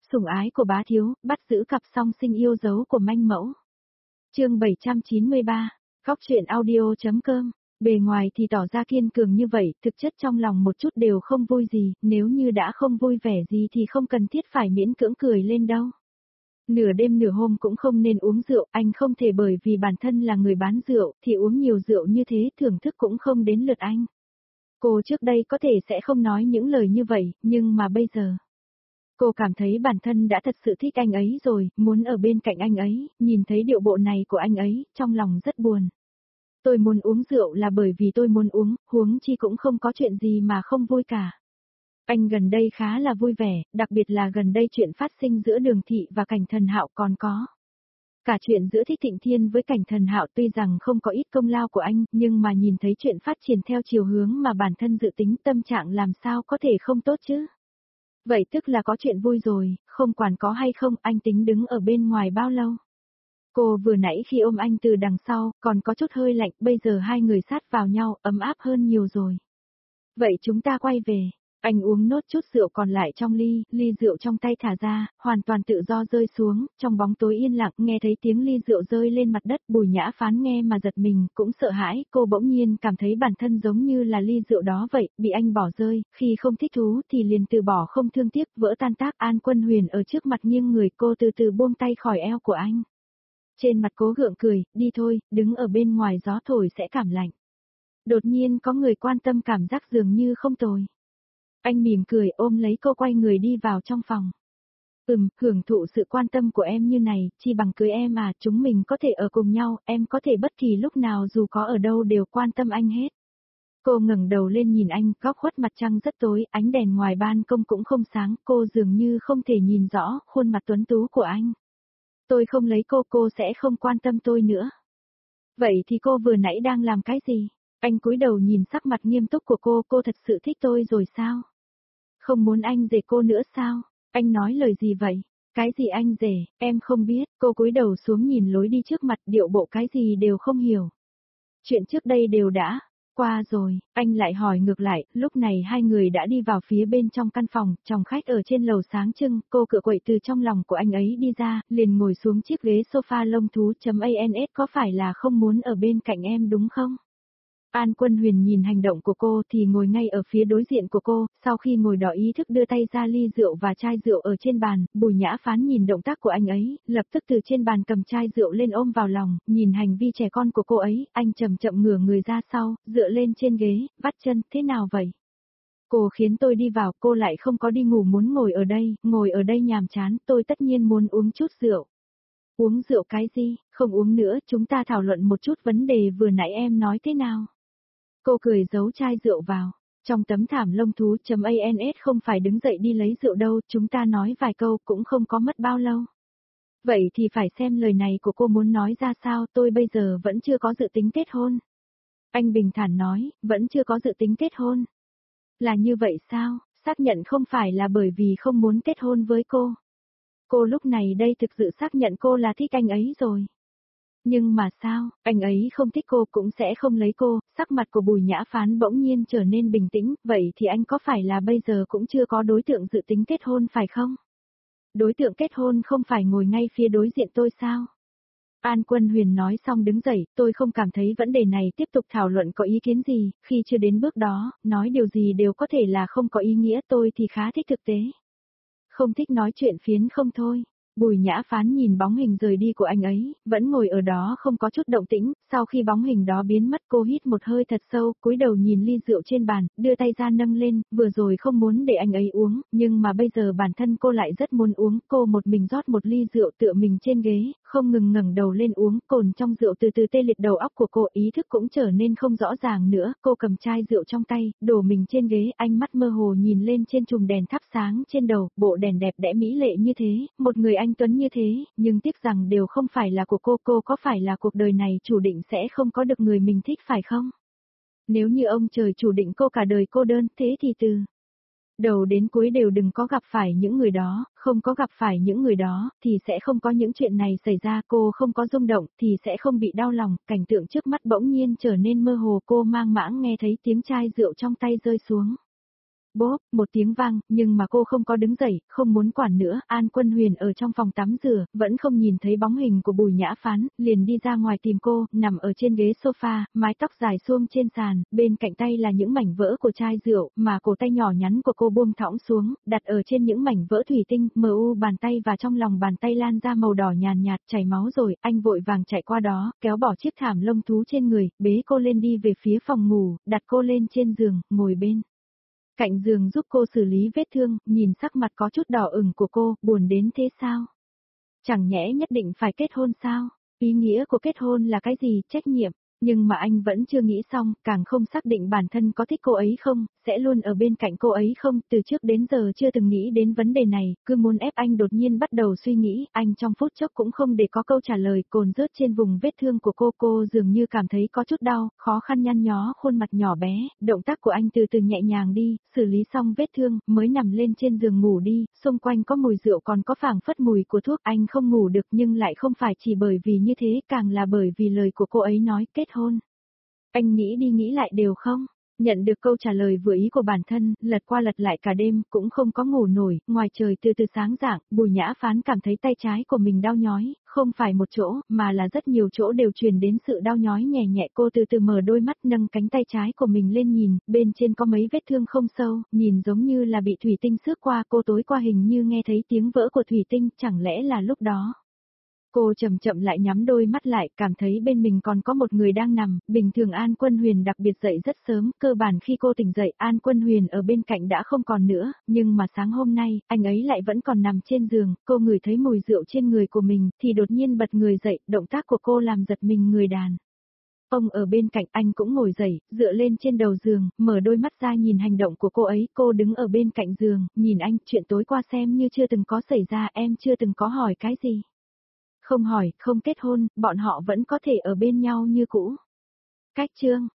Sủng ái của bá thiếu, bắt giữ cặp song sinh yêu dấu của manh mẫu. Chương 793, Góc truyện audio.com. Bề ngoài thì tỏ ra kiên cường như vậy, thực chất trong lòng một chút đều không vui gì, nếu như đã không vui vẻ gì thì không cần thiết phải miễn cưỡng cười lên đâu. Nửa đêm nửa hôm cũng không nên uống rượu, anh không thể bởi vì bản thân là người bán rượu thì uống nhiều rượu như thế, thưởng thức cũng không đến lượt anh. Cô trước đây có thể sẽ không nói những lời như vậy, nhưng mà bây giờ. Cô cảm thấy bản thân đã thật sự thích anh ấy rồi, muốn ở bên cạnh anh ấy, nhìn thấy điệu bộ này của anh ấy, trong lòng rất buồn. Tôi muốn uống rượu là bởi vì tôi muốn uống, huống chi cũng không có chuyện gì mà không vui cả. Anh gần đây khá là vui vẻ, đặc biệt là gần đây chuyện phát sinh giữa Đường Thị và Cảnh Thần Hạo còn có. Cả chuyện giữa Thích Thịnh Thiên với Cảnh Thần Hạo tuy rằng không có ít công lao của anh, nhưng mà nhìn thấy chuyện phát triển theo chiều hướng mà bản thân dự tính, tâm trạng làm sao có thể không tốt chứ. Vậy tức là có chuyện vui rồi, không quản có hay không, anh tính đứng ở bên ngoài bao lâu. Cô vừa nãy khi ôm anh từ đằng sau, còn có chút hơi lạnh, bây giờ hai người sát vào nhau, ấm áp hơn nhiều rồi. Vậy chúng ta quay về. Anh uống nốt chút rượu còn lại trong ly rượu trong tay thả ra, hoàn toàn tự do rơi xuống, trong bóng tối yên lặng, nghe thấy tiếng ly rượu rơi lên mặt đất, Bùi Nhã Phán nghe mà giật mình, cũng sợ hãi, cô bỗng nhiên cảm thấy bản thân giống như là ly rượu đó vậy, bị anh bỏ rơi, khi không thích thú thì liền từ bỏ không thương tiếc, vỡ tan tác. An Quân Huyền ở trước mặt nghiêng người, cô từ từ buông tay khỏi eo của anh. Trên mặt cố gượng cười, đi thôi, đứng ở bên ngoài gió thổi sẽ cảm lạnh. Đột nhiên có người quan tâm, cảm giác dường như không tồi. Anh mỉm cười ôm lấy cô, quay người đi vào trong phòng. Hưởng thụ sự quan tâm của em như này, chi bằng cưới em à, chúng mình có thể ở cùng nhau, em có thể bất kỳ lúc nào dù có ở đâu đều quan tâm anh hết. Cô ngẩng đầu lên nhìn anh, góc khuất mặt trăng rất tối, ánh đèn ngoài ban công cũng không sáng, cô dường như không thể nhìn rõ khuôn mặt tuấn tú của anh. Tôi không lấy cô sẽ không quan tâm tôi nữa. Vậy thì cô vừa nãy đang làm cái gì? Anh cúi đầu nhìn sắc mặt nghiêm túc của cô thật sự thích tôi rồi sao? Không muốn anh rể cô nữa sao? Anh nói lời gì vậy? Cái gì anh rể, em không biết. Cô cúi đầu xuống nhìn lối đi trước mặt, điệu bộ cái gì đều không hiểu. Chuyện trước đây đều đã qua rồi. Anh lại hỏi ngược lại, lúc này hai người đã đi vào phía bên trong căn phòng, chồng khách ở trên lầu sáng trưng, cô cựa quậy từ trong lòng của anh ấy đi ra, liền ngồi xuống chiếc ghế sofa lông thú.ans, có phải là không muốn ở bên cạnh em đúng không? An Quân Huyền nhìn hành động của cô thì ngồi ngay ở phía đối diện của cô, sau khi ngồi đó ý thức đưa tay ra ly rượu và chai rượu ở trên bàn, Bùi Nhã Phán nhìn động tác của anh ấy, lập tức từ trên bàn cầm chai rượu lên ôm vào lòng, nhìn hành vi trẻ con của cô ấy, anh chậm chậm ngửa người ra sau, dựa lên trên ghế, vắt chân, thế nào vậy? Cô khiến tôi đi vào, cô lại không có đi ngủ, muốn ngồi ở đây nhàm chán, tôi tất nhiên muốn uống chút rượu. Uống rượu cái gì, không uống nữa, chúng ta thảo luận một chút vấn đề vừa nãy em nói thế nào? Cô cười giấu chai rượu vào. Trong tấm thảm lông thú.ans không phải đứng dậy đi lấy rượu đâu, chúng ta nói vài câu cũng không có mất bao lâu. Vậy thì phải xem lời này của cô muốn nói ra sao, tôi bây giờ vẫn chưa có dự tính kết hôn. Anh bình thản nói, vẫn chưa có dự tính kết hôn. Là như vậy sao, xác nhận không phải là bởi vì không muốn kết hôn với cô. Cô lúc này đây thực sự xác nhận cô là thích anh ấy rồi. Nhưng mà sao, anh ấy không thích cô cũng sẽ không lấy cô, sắc mặt của Bùi Nhã Phán bỗng nhiên trở nên bình tĩnh, vậy thì anh có phải là bây giờ cũng chưa có đối tượng dự tính kết hôn phải không? Đối tượng kết hôn không phải ngồi ngay phía đối diện tôi sao? An Quân Huyền nói xong đứng dậy, tôi không cảm thấy vấn đề này tiếp tục thảo luận có ý kiến gì, khi chưa đến bước đó, nói điều gì đều có thể là không có ý nghĩa, tôi thì khá thích thực tế. Không thích nói chuyện phiến không thôi. Bùi Nhã Phán nhìn bóng hình rời đi của anh ấy, vẫn ngồi ở đó không có chút động tĩnh, sau khi bóng hình đó biến mất cô hít một hơi thật sâu, cúi đầu nhìn ly rượu trên bàn, đưa tay ra nâng lên, vừa rồi không muốn để anh ấy uống, nhưng mà bây giờ bản thân cô lại rất muốn uống, cô một mình rót một ly rượu tựa mình trên ghế, không ngừng ngẩng đầu lên uống, cồn trong rượu từ từ tê liệt đầu óc của cô, ý thức cũng trở nên không rõ ràng nữa, cô cầm chai rượu trong tay, đổ mình trên ghế, ánh mắt mơ hồ nhìn lên trên chùm đèn thắp sáng trên đầu, bộ đèn đẹp đẽ mỹ lệ như thế, một người anh tuấn như thế, nhưng tiếc rằng đều không phải là của cô có phải là cuộc đời này chủ định sẽ không có được người mình thích phải không? Nếu như ông trời chủ định cô cả đời cô đơn, thế thì từ đầu đến cuối đều đừng có gặp phải những người đó, không có gặp phải những người đó, thì sẽ không có những chuyện này xảy ra, cô không có rung động, thì sẽ không bị đau lòng, cảnh tượng trước mắt bỗng nhiên trở nên mơ hồ, cô mang mãng nghe thấy tiếng chai rượu trong tay rơi xuống. Bốp, một tiếng vang, nhưng mà cô không có đứng dậy, không muốn quản nữa, An Quân Huyền ở trong phòng tắm rửa, vẫn không nhìn thấy bóng hình của Bùi Nhã Phán, liền đi ra ngoài tìm cô, nằm ở trên ghế sofa, mái tóc dài xuông trên sàn, bên cạnh tay là những mảnh vỡ của chai rượu, mà cổ tay nhỏ nhắn của cô buông thõng xuống, đặt ở trên những mảnh vỡ thủy tinh, mờ u bàn tay và trong lòng bàn tay lan ra màu đỏ nhàn nhạt, chảy máu rồi, anh vội vàng chạy qua đó, kéo bỏ chiếc thảm lông thú trên người, bế cô lên đi về phía phòng ngủ, đặt cô lên trên giường, ngồi bên cạnh giường giúp cô xử lý vết thương, nhìn sắc mặt có chút đỏ ửng của cô, buồn đến thế sao? Chẳng nhẽ nhất định phải kết hôn sao? Ý nghĩa của kết hôn là cái gì? Trách nhiệm. Nhưng mà anh vẫn chưa nghĩ xong, càng không xác định bản thân có thích cô ấy không, sẽ luôn ở bên cạnh cô ấy không, từ trước đến giờ chưa từng nghĩ đến vấn đề này, cứ muốn ép anh đột nhiên bắt đầu suy nghĩ, anh trong phút chốc cũng không để có câu trả lời, cồn rớt trên vùng vết thương của cô dường như cảm thấy có chút đau, khó khăn nhăn nhó khuôn mặt nhỏ bé, động tác của anh từ từ nhẹ nhàng đi, xử lý xong vết thương, mới nằm lên trên giường ngủ đi, xung quanh có mùi rượu còn có phảng phất mùi của thuốc, anh không ngủ được nhưng lại không phải chỉ bởi vì như thế, càng là bởi vì lời của cô ấy nói kết hôn. Anh nghĩ đi nghĩ lại đều không? Nhận được câu trả lời vừa ý của bản thân, lật qua lật lại cả đêm, cũng không có ngủ nổi, ngoài trời từ từ sáng rạng, Bùi Nhã Phán cảm thấy tay trái của mình đau nhói, không phải một chỗ, mà là rất nhiều chỗ đều truyền đến sự đau nhói nhẹ nhẹ. Cô từ từ mở đôi mắt nâng cánh tay trái của mình lên nhìn, bên trên có mấy vết thương không sâu, nhìn giống như là bị thủy tinh xước qua, cô tối qua hình như nghe thấy tiếng vỡ của thủy tinh, chẳng lẽ là lúc đó. Cô chậm chậm lại nhắm đôi mắt lại, cảm thấy bên mình còn có một người đang nằm, bình thường An Quân Huyền đặc biệt dậy rất sớm, cơ bản khi cô tỉnh dậy An Quân Huyền ở bên cạnh đã không còn nữa, nhưng mà sáng hôm nay, anh ấy lại vẫn còn nằm trên giường, cô ngửi thấy mùi rượu trên người của mình, thì đột nhiên bật người dậy, động tác của cô làm giật mình người đàn. Ông ở bên cạnh anh cũng ngồi dậy, dựa lên trên đầu giường, mở đôi mắt ra nhìn hành động của cô ấy, cô đứng ở bên cạnh giường, nhìn anh, chuyện tối qua xem như chưa từng có xảy ra, em chưa từng có hỏi cái gì. Không hỏi, không kết hôn, bọn họ vẫn có thể ở bên nhau như cũ. Cách chương